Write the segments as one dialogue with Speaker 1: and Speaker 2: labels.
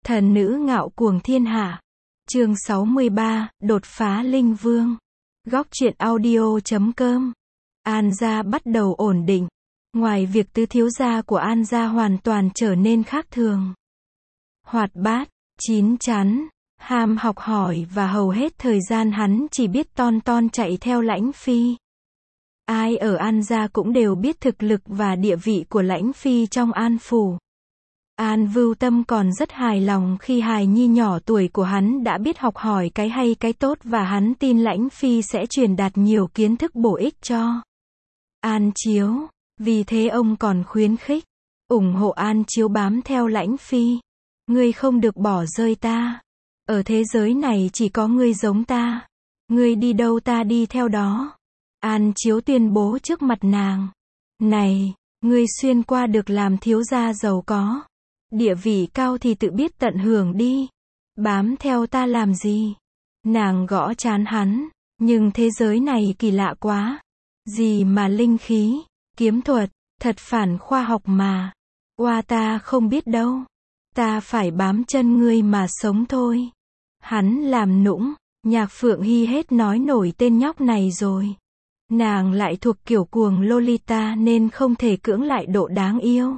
Speaker 1: Thần nữ ngạo cuồng thiên hạ. Chương 63, đột phá linh vương. Góc truyện audio.com. An gia bắt đầu ổn định. Ngoài việc tứ thiếu gia của An gia hoàn toàn trở nên khác thường. Hoạt bát, chín chắn, ham học hỏi và hầu hết thời gian hắn chỉ biết ton chạy theo Lãnh Phi. Ai ở An gia cũng đều biết thực lực và địa vị của Lãnh Phi trong An phủ. An Vưu Tâm còn rất hài lòng khi hài nhi nhỏ tuổi của hắn đã biết học hỏi cái hay cái tốt và hắn tin Lãnh Phi sẽ truyền đạt nhiều kiến thức bổ ích cho An Chiếu. Vì thế ông còn khuyến khích, ủng hộ An Chiếu bám theo Lãnh Phi. Ngươi không được bỏ rơi ta. Ở thế giới này chỉ có ngươi giống ta. Ngươi đi đâu ta đi theo đó. An Chiếu tuyên bố trước mặt nàng. Này, ngươi xuyên qua được làm thiếu gia giàu có. Địa vị cao thì tự biết tận hưởng đi. Bám theo ta làm gì? Nàng gõ trán hắn. Nhưng thế giới này kỳ lạ quá. Gì mà linh khí, kiếm thuật, thật phản khoa học mà. Oa ta không biết đâu. Ta phải bám chân ngươi mà sống thôi. Hắn làm nũng. Nhạc Phượng Hy hết nói nổi tên nhóc này rồi. Nàng lại thuộc kiểu cuồng Lolita nên không thể cưỡng lại độ đáng yêu,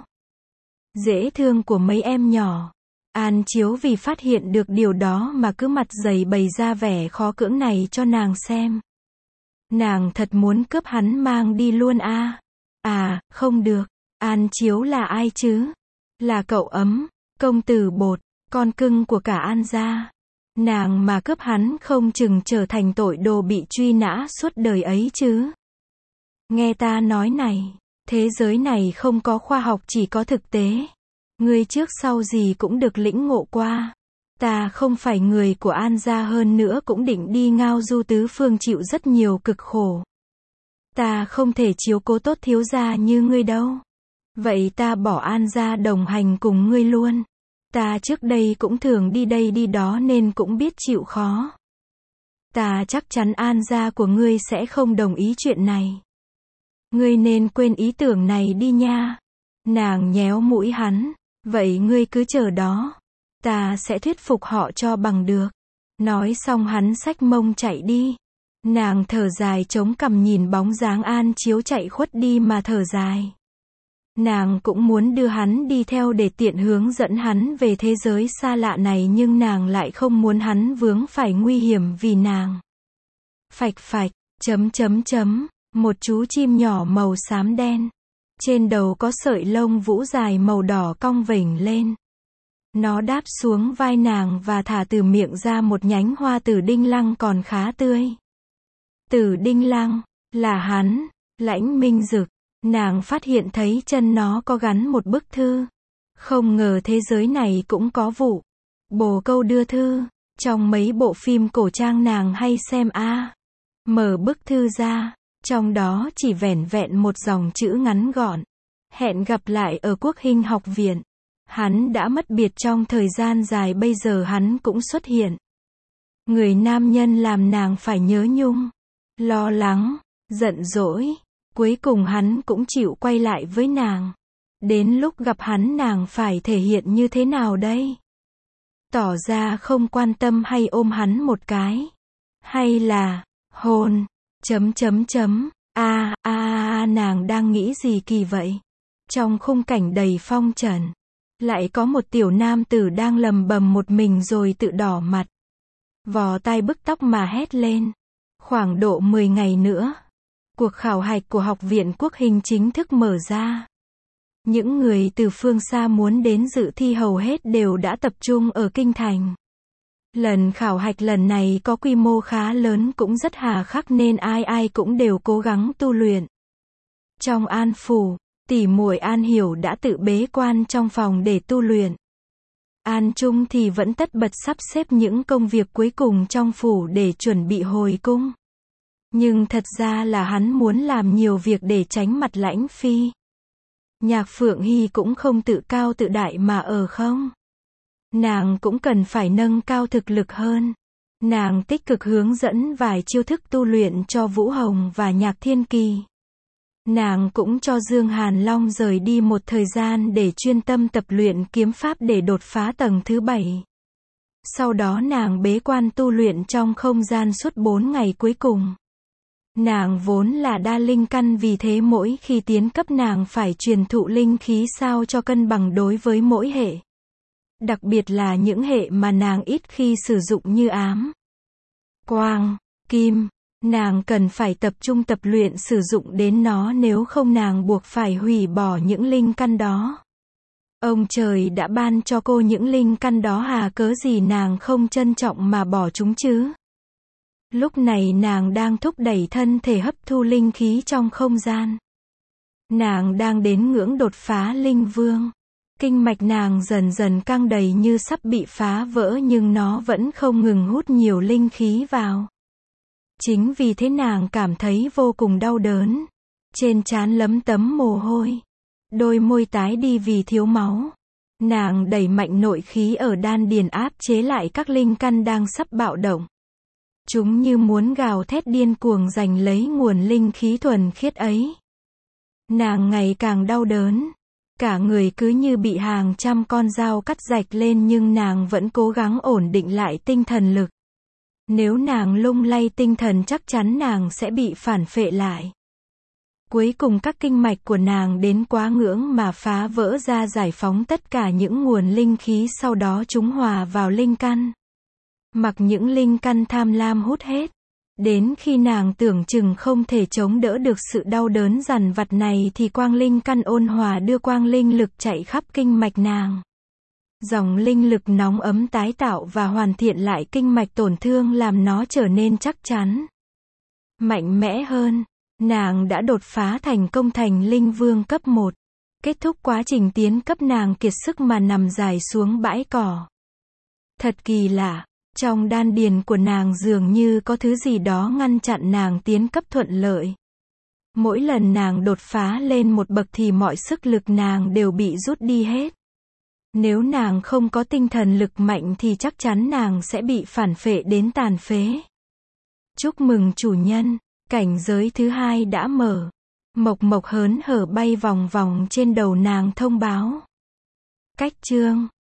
Speaker 1: dễ thương của mấy em nhỏ. An Chiếu vì phát hiện được điều đó mà cứ mặt dày bày ra vẻ khó cưỡng này cho nàng xem. Nàng thật muốn cướp hắn mang đi luôn à? À, không được. An Chiếu là ai chứ? Là cậu ấm, công tử Bột, con cưng của cả An gia. Nàng mà cướp hắn không chừng trở thành tội đồ bị truy nã suốt đời ấy chứ. Nghe ta nói này, thế giới này không có khoa học chỉ có thực tế. Ngươi trước sau gì cũng được lĩnh ngộ qua. Ta không phải người của An gia hơn nữa cũng định đi ngao du tứ phương chịu rất nhiều cực khổ. Ta không thể chiếu cố tốt thiếu gia như ngươi đâu. Vậy ta bỏ An gia đồng hành cùng ngươi luôn. Ta trước đây cũng thường đi đây đi đó nên cũng biết chịu khó. Ta chắc chắn An gia của ngươi sẽ không đồng ý chuyện này. Ngươi nên quên ý tưởng này đi nha. Nàng nhéo mũi hắn. Vậy ngươi cứ chờ đó. Ta sẽ thuyết phục họ cho bằng được. Nói xong hắn xách mông chạy đi. Nàng thở dài chống cằm nhìn bóng dáng An Chiếu chạy khuất đi mà thở dài. Nàng cũng muốn đưa hắn đi theo để tiện hướng dẫn hắn về thế giới xa lạ này nhưng nàng lại không muốn hắn vướng phải nguy hiểm vì nàng. Phạch phạch, một chú chim nhỏ màu xám đen. Trên đầu có sợi lông vũ dài màu đỏ cong vểnh lên. Nó đáp xuống vai nàng và thả từ miệng ra một nhánh hoa tử đinh lăng còn khá tươi. Tử đinh lăng, là hắn, Lãnh Minh Dực. Nàng phát hiện thấy chân nó có gắn một bức thư. Không ngờ thế giới này cũng có vụ bồ câu đưa thư. Trong mấy bộ phim cổ trang nàng hay xem a. Mở bức thư ra, trong đó chỉ vẻn vẹn một dòng chữ ngắn gọn. Hẹn gặp lại ở Quốc Hinh học viện. Hắn đã mất biệt trong thời gian dài bây giờ hắn cũng xuất hiện. Người nam nhân làm nàng phải nhớ nhung, lo lắng, giận dỗi. Cuối cùng hắn cũng chịu quay lại với nàng. Đến lúc gặp hắn nàng phải thể hiện như thế nào đây? Tỏ ra không quan tâm hay ôm hắn một cái? Hay là hôn? Nàng đang nghĩ gì kỳ vậy? Trong khung cảnh đầy phong trần, lại có một tiểu nam tử đang lầm bầm một mình rồi tự đỏ mặt, vò tai bứt tóc mà hét lên. Khoảng độ 10 ngày nữa, cuộc khảo hạch của Học viện Quốc Hinh chính thức mở ra. Những người từ phương xa muốn đến dự thi hầu hết đều đã tập trung ở Kinh Thành. Lần khảo hạch lần này có quy mô khá lớn cũng rất hà khắc nên ai cũng đều cố gắng tu luyện. Trong An phủ, tỷ muội An Hiểu đã tự bế quan trong phòng để tu luyện. An Trung thì vẫn tất bật sắp xếp những công việc cuối cùng trong phủ để chuẩn bị hồi cung. Nhưng thật ra là hắn muốn làm nhiều việc để tránh mặt Lãnh Phi. Nhạc Phượng Hy cũng không tự cao tự đại mà ở không. Nàng cũng cần phải nâng cao thực lực hơn. Nàng tích cực hướng dẫn vài chiêu thức tu luyện cho Vũ Hồng và Nhạc Thiên Kỳ. Nàng cũng cho Dương Hàn Long rời đi một thời gian để chuyên tâm tập luyện kiếm pháp để đột phá tầng thứ 7. Sau đó nàng bế quan tu luyện trong không gian suốt 4 ngày cuối cùng. Nàng vốn là đa linh căn, vì thế mỗi khi tiến cấp nàng phải truyền thụ linh khí sao cho cân bằng đối với mỗi hệ. Đặc biệt là những hệ mà nàng ít khi sử dụng như ám, quang, kim. Nàng cần phải tập trung tập luyện sử dụng đến nó, nếu không nàng buộc phải hủy bỏ những linh căn đó. Ông trời đã ban cho cô những linh căn đó, hà cớ gì nàng không trân trọng mà bỏ chúng chứ? Lúc này nàng đang thúc đẩy thân thể hấp thu linh khí trong không gian. Nàng đang đến ngưỡng đột phá linh vương. Kinh mạch nàng dần dần căng đầy như sắp bị phá vỡ, nhưng nó vẫn không ngừng hút nhiều linh khí vào. Chính vì thế nàng cảm thấy vô cùng đau đớn. Trên trán lấm tấm mồ hôi. Đôi môi tái đi vì thiếu máu. Nàng đẩy mạnh nội khí ở đan điền áp chế lại các linh căn đang sắp bạo động. Chúng như muốn gào thét điên cuồng giành lấy nguồn linh khí thuần khiết ấy. Nàng ngày càng đau đớn. Cả người cứ như bị hàng trăm con dao cắt rạch lên, nhưng nàng vẫn cố gắng ổn định lại tinh thần lực. Nếu nàng lung lay tinh thần chắc chắn nàng sẽ bị phản phệ lại. Cuối cùng các kinh mạch của nàng đến quá ngưỡng mà phá vỡ ra, giải phóng tất cả những nguồn linh khí, sau đó chúng hòa vào linh căn. Mặc những linh căn tham lam hút hết. Đến khi nàng tưởng chừng không thể chống đỡ được sự đau đớn dằn vặt này thì quang linh căn ôn hòa đưa quang linh lực chạy khắp kinh mạch nàng. Dòng linh lực nóng ấm tái tạo và hoàn thiện lại kinh mạch tổn thương, làm nó trở nên chắc chắn, mạnh mẽ hơn. Nàng đã đột phá thành công thành linh vương cấp 1. Kết thúc quá trình tiến cấp, nàng kiệt sức mà nằm dài xuống bãi cỏ. Thật kỳ lạ, trong đan điền của nàng dường như có thứ gì đó ngăn chặn nàng tiến cấp thuận lợi. Mỗi lần nàng đột phá lên một bậc thì mọi sức lực nàng đều bị rút đi hết. Nếu nàng không có tinh thần lực mạnh thì chắc chắn nàng sẽ bị phản phệ đến tàn phế. Chúc mừng chủ nhân, cảnh giới thứ 2 đã mở. Mộc Mộc hớn hở bay vòng vòng trên đầu nàng thông báo. Cách chương